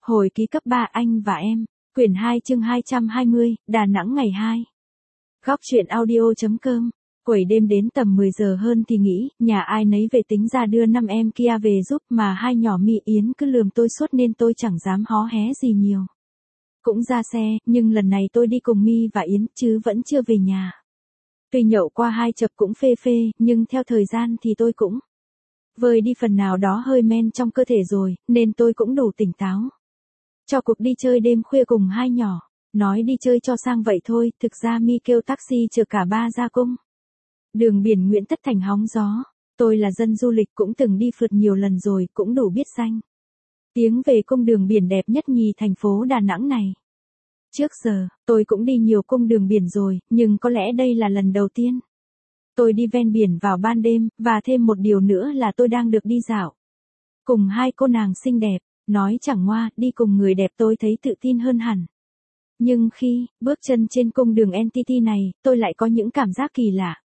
Hồi ký cấp 3 anh và em, quyển 2 chương 220, Đà Nẵng ngày 2. Góc truyện audio.com. Quẩy đêm đến tầm 10 giờ hơn thì nghĩ, nhà ai nấy về tính ra đưa 5 em kia về giúp, mà hai nhỏ My Yến cứ lườm tôi suốt nên tôi chẳng dám hó hé gì nhiều. Cũng ra xe, nhưng lần này tôi đi cùng My và Yến, chứ vẫn chưa về nhà. Tuy nhậu qua 2 chập cũng phê phê, nhưng theo thời gian thì tôi cũng vơi đi phần nào đó hơi men trong cơ thể rồi, nên tôi cũng đủ tỉnh táo cho cuộc đi chơi đêm khuya cùng hai nhỏ. Nói đi chơi cho sang vậy thôi, thực ra My kêu taxi chở cả ba ra cung đường biển Nguyễn Tất Thành hóng gió. Tôi là dân du lịch cũng từng đi phượt nhiều lần rồi, cũng đủ biết danh tiếng về cung đường biển đẹp nhất nhì thành phố Đà Nẵng này. Trước giờ, tôi cũng đi nhiều cung đường biển rồi, nhưng có lẽ đây là lần đầu tiên tôi đi ven biển vào ban đêm, và thêm một điều nữa là tôi đang được đi dạo cùng hai cô nàng xinh đẹp. Nói chẳng ngoa, đi cùng người đẹp tôi thấy tự tin hơn hẳn. Nhưng khi bước chân trên cung đường NTT này, tôi lại có những cảm giác kỳ lạ.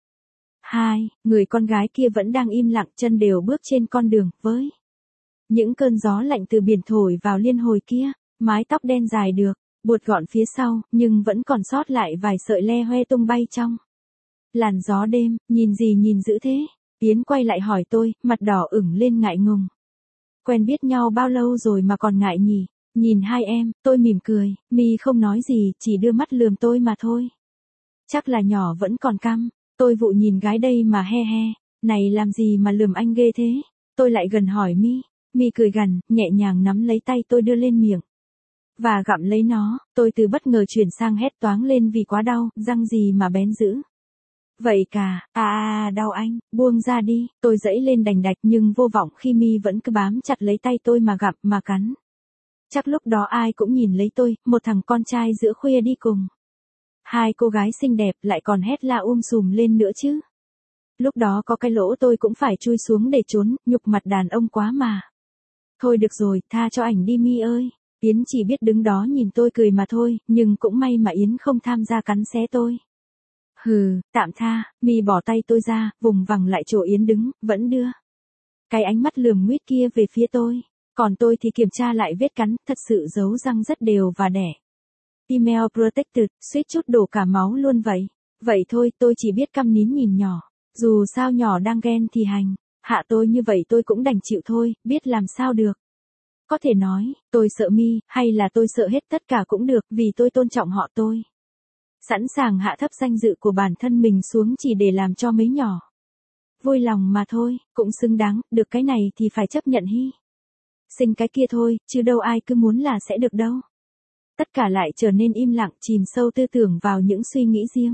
Người con gái kia vẫn đang im lặng, chân đều bước trên con đường, với những cơn gió lạnh từ biển thổi vào liên hồi kia, mái tóc đen dài được buột gọn phía sau, nhưng vẫn còn sót lại vài sợi le hoe tung bay trong làn gió đêm. Nhìn gì nhìn dữ thế? Yến quay lại hỏi tôi, mặt đỏ ửng lên ngại ngùng. Quen biết nhau bao lâu rồi mà còn ngại nhỉ? Nhìn hai em, tôi mỉm cười, My không nói gì, chỉ đưa mắt lườm tôi mà thôi. Chắc là nhỏ vẫn còn căm. Tôi vụng nhìn gái đây mà he he, này làm gì mà lườm anh ghê thế? Tôi lại gần hỏi My. My cười gằn, nhẹ nhàng nắm lấy tay tôi đưa lên miệng và gặm lấy nó. Tôi từ bất ngờ chuyển sang hét toáng lên vì quá đau, răng gì mà bén dữ vậy cả. Đau anh, buông ra đi. Tôi giãy lên đành đạch nhưng vô vọng khi My vẫn cứ bám chặt lấy tay tôi mà gặm mà cắn. Chắc lúc đó ai cũng nhìn lấy tôi, một thằng con trai giữa khuya đi cùng hai cô gái xinh đẹp, lại còn hét la sùm lên nữa chứ. Lúc đó có cái lỗ tôi cũng phải chui xuống để trốn, nhục mặt đàn ông quá mà. Thôi được rồi, tha cho ảnh đi My ơi. Yến chỉ biết đứng đó nhìn tôi cười mà thôi, nhưng cũng may mà Yến không tham gia cắn xé tôi. Hừ, tạm tha. My bỏ tay tôi ra, vùng vằng lại chỗ Yến đứng, vẫn đưa cái ánh mắt lườm nguýt kia về phía tôi. Còn tôi thì kiểm tra lại vết cắn, thật sự dấu răng rất đều và đẻ. Email protected, suýt chút đổ cả máu luôn vậy. Vậy thôi, tôi chỉ biết câm nín nhìn nhỏ. Dù sao nhỏ đang ghen thì hành hạ tôi như vậy tôi cũng đành chịu thôi, biết làm sao được. Có thể nói, tôi sợ My, hay là tôi sợ hết tất cả cũng được, vì tôi tôn trọng họ. Tôi sẵn sàng hạ thấp danh dự của bản thân mình xuống chỉ để làm cho mấy nhỏ vui lòng mà thôi, cũng xứng đáng, được cái này thì phải chấp nhận hy sinh cái kia thôi, chứ đâu ai cứ muốn là sẽ được đâu. Tất cả lại trở nên im lặng, chìm sâu tư tưởng vào những suy nghĩ riêng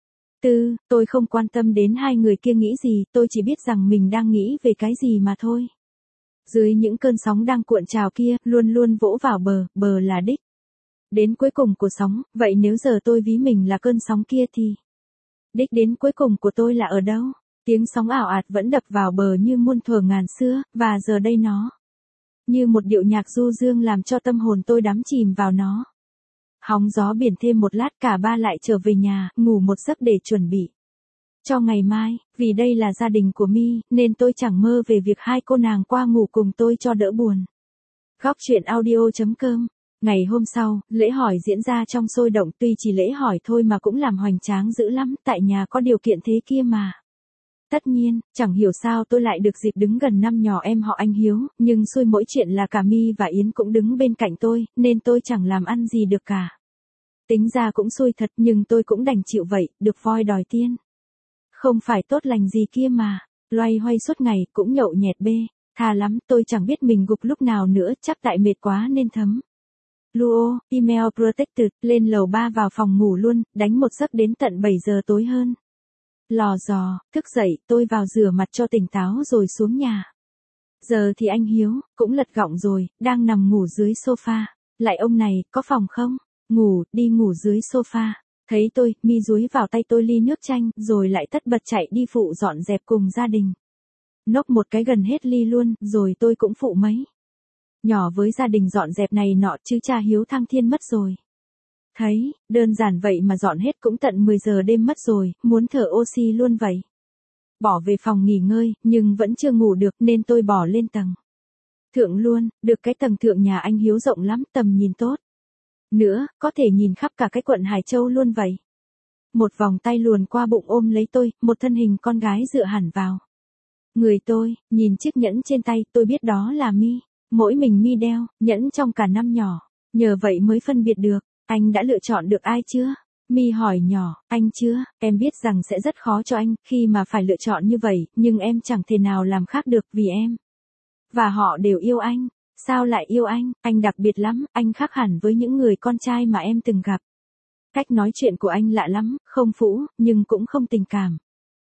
tôi không quan tâm đến hai người kia nghĩ gì, tôi chỉ biết rằng mình đang nghĩ về cái gì mà thôi. Dưới những cơn sóng đang cuộn trào kia, luôn luôn vỗ vào bờ là đích đến cuối cùng của sóng. Vậy nếu giờ tôi ví mình là cơn sóng kia thì đích đến cuối cùng của tôi là ở đâu? Tiếng sóng ảo ạt vẫn đập vào bờ như muôn thuở ngàn xưa, và giờ đây nó như một điệu nhạc du dương làm cho tâm hồn tôi đắm chìm vào nó. Hóng gió biển thêm một lát, cả ba lại trở về nhà, ngủ một giấc để chuẩn bị cho ngày mai. Vì đây là gia đình của My, nên tôi chẳng mơ về việc hai cô nàng qua ngủ cùng tôi cho đỡ buồn. Góc truyện audio.com. Ngày hôm sau, lễ hỏi diễn ra trong sôi động, tuy chỉ lễ hỏi thôi mà cũng làm hoành tráng dữ lắm, tại nhà có điều kiện thế kia mà. Tất nhiên, chẳng hiểu sao tôi lại được dịp đứng gần 5 nhỏ em họ anh Hiếu, nhưng xui mỗi chuyện là cả My và Yến cũng đứng bên cạnh tôi, nên tôi chẳng làm ăn gì được cả. Tính ra cũng xui thật, nhưng tôi cũng đành chịu vậy, được voi đòi tiên. Không phải tốt lành gì kia mà, loay hoay suốt ngày, cũng nhậu nhẹt bê. Thà lắm, tôi chẳng biết mình gục lúc nào nữa, chắc tại mệt quá nên thấm Luo, email protected, lên lầu 3 vào phòng ngủ luôn, đánh một giấc đến tận 7 giờ tối hơn. Lò dò, thức dậy, tôi vào rửa mặt cho tỉnh táo rồi xuống nhà. Giờ thì anh Hiếu, cũng lật gọng rồi, đang nằm ngủ dưới sofa. Lại ông này, có phòng không? Đi ngủ dưới sofa. Thấy tôi, My dúi vào tay tôi ly nước chanh, rồi lại tất bật chạy đi phụ dọn dẹp cùng gia đình. Nốc một cái gần hết ly luôn, rồi tôi cũng phụ mấy nhỏ với gia đình dọn dẹp này nọ, chứ cha Hiếu thăng thiên mất rồi. Thấy, đơn giản vậy mà dọn hết cũng tận 10 giờ đêm mất rồi, muốn thở oxy luôn vậy. Bỏ về phòng nghỉ ngơi, nhưng vẫn chưa ngủ được nên tôi bỏ lên tầng Thượng luôn, được cái tầng thượng nhà anh Hiếu rộng lắm, tầm nhìn tốt. Nữa, có thể nhìn khắp cả cái quận Hải Châu luôn vậy. Một vòng tay luồn qua bụng ôm lấy tôi, một thân hình con gái dựa hẳn vào người tôi, nhìn chiếc nhẫn trên tay, tôi biết đó là Mi. Mỗi mình Mi đeo, nhẫn trong cả năm nhỏ. Nhờ vậy mới phân biệt được, anh đã lựa chọn được ai chưa? Mi hỏi nhỏ, anh chưa, em biết rằng sẽ rất khó cho anh khi mà phải lựa chọn như vậy, nhưng em chẳng thể nào làm khác được vì em. Và họ đều yêu anh. Sao lại yêu anh đặc biệt lắm, anh khác hẳn với những người con trai mà em từng gặp. Cách nói chuyện của anh lạ lắm, không phũ, nhưng cũng không tình cảm.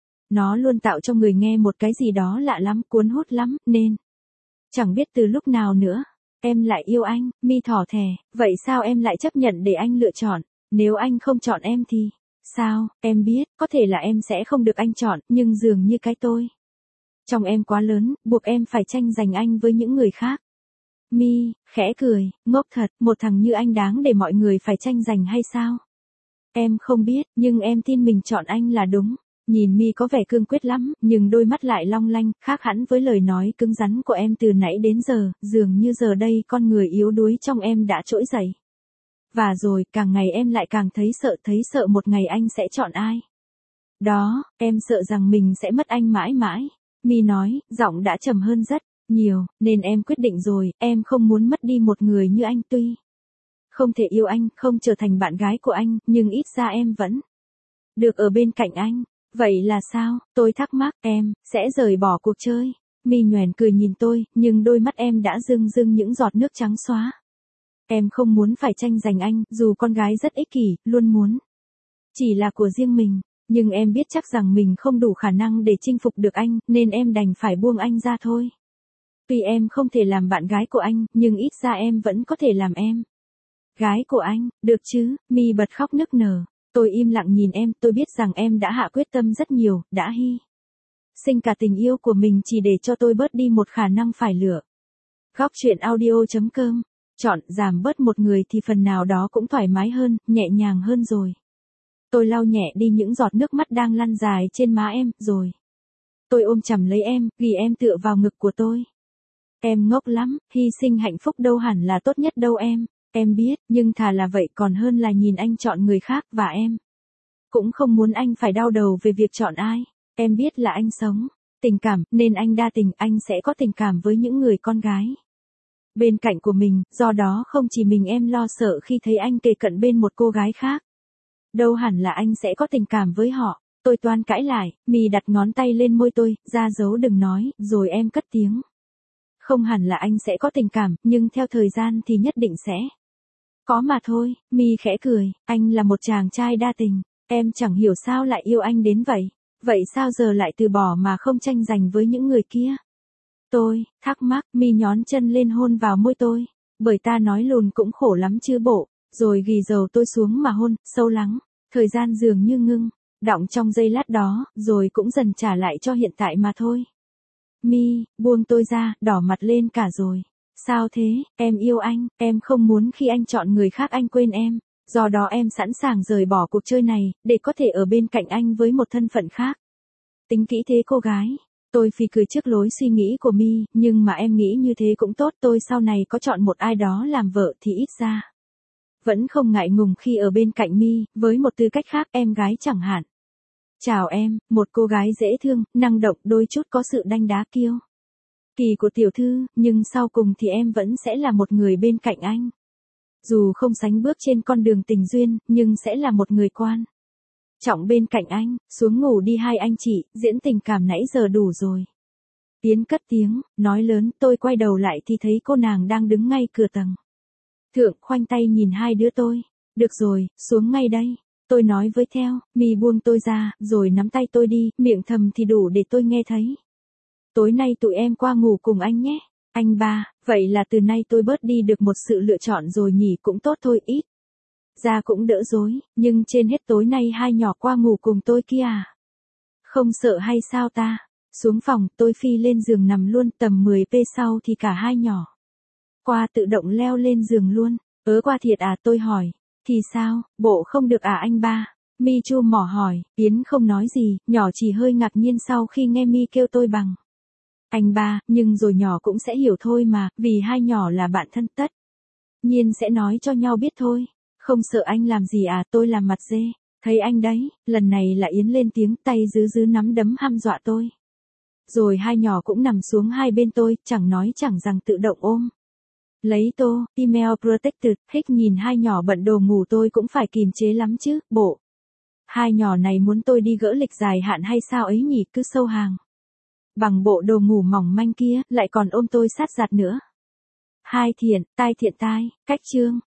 Nó luôn tạo cho người nghe một cái gì đó lạ lắm, cuốn hút lắm, nên chẳng biết từ lúc nào nữa, em lại yêu anh. Mi thỏ thẻ, vậy sao em lại chấp nhận để anh lựa chọn? Nếu anh không chọn em thì sao? Em biết, có thể là em sẽ không được anh chọn, nhưng dường như cái tôi trong em quá lớn, buộc em phải tranh giành anh với những người khác. Mi khẽ cười, ngốc thật, một thằng như anh đáng để mọi người phải tranh giành hay sao? Em không biết, nhưng em tin mình chọn anh là đúng. Nhìn Mi có vẻ cương quyết lắm, nhưng đôi mắt lại long lanh, khác hẳn với lời nói cứng rắn của em từ nãy đến giờ, dường như giờ đây con người yếu đuối trong em đã trỗi dậy. Và rồi, càng ngày em lại càng thấy sợ một ngày anh sẽ chọn ai. Đó, em sợ rằng mình sẽ mất anh mãi mãi. Mi nói, giọng đã trầm hơn rất nhiều, nên em quyết định rồi, em không muốn mất đi một người như anh tuy không thể yêu anh, không trở thành bạn gái của anh, nhưng ít ra em vẫn được ở bên cạnh anh. Vậy là sao? Tôi thắc mắc, em sẽ rời bỏ cuộc chơi. Mi nhoẻn cười nhìn tôi, nhưng đôi mắt em đã rưng rưng những giọt nước trắng xóa. Em không muốn phải tranh giành anh, dù con gái rất ích kỷ, luôn muốn chỉ là của riêng mình. Nhưng em biết chắc rằng mình không đủ khả năng để chinh phục được anh, nên em đành phải buông anh ra thôi. Tuy em không thể làm bạn gái của anh, nhưng ít ra em vẫn có thể làm em gái của anh, được chứ? Mi bật khóc nức nở. Tôi im lặng nhìn em, tôi biết rằng em đã hạ quyết tâm rất nhiều, đã hy sinh cả tình yêu của mình chỉ để cho tôi bớt đi một khả năng phải lựa. Góc truyện audio.com. Chọn giảm bớt một người thì phần nào đó cũng thoải mái hơn, nhẹ nhàng hơn rồi. Tôi lau nhẹ đi những giọt nước mắt đang lăn dài trên má em, rồi tôi ôm chầm lấy em, ghi em tựa vào ngực của tôi. Em ngốc lắm, hy sinh hạnh phúc đâu hẳn là tốt nhất đâu em. Em biết, nhưng thà là vậy còn hơn là nhìn anh chọn người khác, và em cũng không muốn anh phải đau đầu về việc chọn ai. Em biết là anh sống tình cảm, nên anh đa tình, anh sẽ có tình cảm với những người con gái bên cạnh của mình, do đó không chỉ mình em lo sợ khi thấy anh kề cận bên một cô gái khác. Đâu hẳn là anh sẽ có tình cảm với họ. Tôi toan cãi lại, Mi đặt ngón tay lên môi tôi, ra dấu đừng nói, rồi em cất tiếng. Không hẳn là anh sẽ có tình cảm, nhưng theo thời gian thì nhất định sẽ có mà thôi. Mi khẽ cười, anh là một chàng trai đa tình, em chẳng hiểu sao lại yêu anh đến vậy. Vậy sao giờ lại từ bỏ mà không tranh giành với những người kia? Tôi thắc mắc. Mi nhón chân lên hôn vào môi tôi. Bởi ta nói lùn cũng khổ lắm chứ bộ. Rồi ghì dầu tôi xuống mà hôn, sâu lắng. Thời gian dường như ngưng đọng trong giây lát đó, rồi cũng dần trả lại cho hiện tại mà thôi. Mi buông tôi ra, đỏ mặt lên cả rồi. Sao thế? Em yêu anh, em không muốn khi anh chọn người khác anh quên em. Do đó em sẵn sàng rời bỏ cuộc chơi này, để có thể ở bên cạnh anh với một thân phận khác. Tính kỹ thế cô gái. Tôi phì cười trước lối suy nghĩ của Mi, nhưng mà em nghĩ như thế cũng tốt. Tôi sau này có chọn một ai đó làm vợ thì ít ra vẫn không ngại ngùng khi ở bên cạnh Mi, với một tư cách khác, em gái chẳng hạn. Chào em, một cô gái dễ thương, năng động, đôi chút có sự đanh đá kiêu kỳ của tiểu thư, nhưng sau cùng thì em vẫn sẽ là một người bên cạnh anh. Dù không sánh bước trên con đường tình duyên, nhưng sẽ là một người quan trọng bên cạnh anh. Xuống ngủ đi hai anh chị, diễn tình cảm nãy giờ đủ rồi. Tiến cất tiếng, nói lớn. Tôi quay đầu lại thì thấy cô nàng đang đứng ngay cửa tầng thượng, khoanh tay nhìn hai đứa tôi. Được rồi, xuống ngay đây. Tôi nói với theo. Mi buông tôi ra, rồi nắm tay tôi đi, miệng thầm thì đủ để tôi nghe thấy. Tối nay tụi em qua ngủ cùng anh nhé. Anh ba, vậy là từ nay tôi bớt đi được một sự lựa chọn rồi nhỉ, cũng tốt thôi, ít ra cũng đỡ rối, nhưng trên hết tối nay hai nhỏ qua ngủ cùng tôi kia à? Không sợ hay sao ta? Xuống phòng, tôi phi lên giường nằm luôn, tầm 10 phút sau thì cả hai nhỏ qua tự động leo lên giường luôn. Qua thiệt à, tôi hỏi. Thì sao, bộ không được à anh ba? Mi chu mỏ hỏi. Yến không nói gì, nhỏ chỉ hơi ngạc nhiên sau khi nghe Mi kêu tôi bằng Anh ba, nhưng rồi nhỏ cũng sẽ hiểu thôi mà, vì hai nhỏ là bạn thân tất nhiên sẽ nói cho nhau biết thôi. Không sợ anh làm gì à, tôi làm mặt dê. Thấy anh đấy, lần này là Yến lên tiếng, tay giữ nắm đấm hăm dọa tôi. Rồi hai nhỏ cũng nằm xuống hai bên tôi, chẳng nói chẳng rằng tự động ôm lấy tô, email protected, thích nhìn hai nhỏ bận đồ ngủ tôi cũng phải kìm chế lắm chứ, bộ. Hai nhỏ này muốn tôi đi gỡ lịch dài hạn hay sao ấy nhỉ, cứ sâu hàng. Bằng bộ đồ ngủ mỏng manh kia, lại còn ôm tôi sát giặt nữa. Hai thiện tai, cách chương.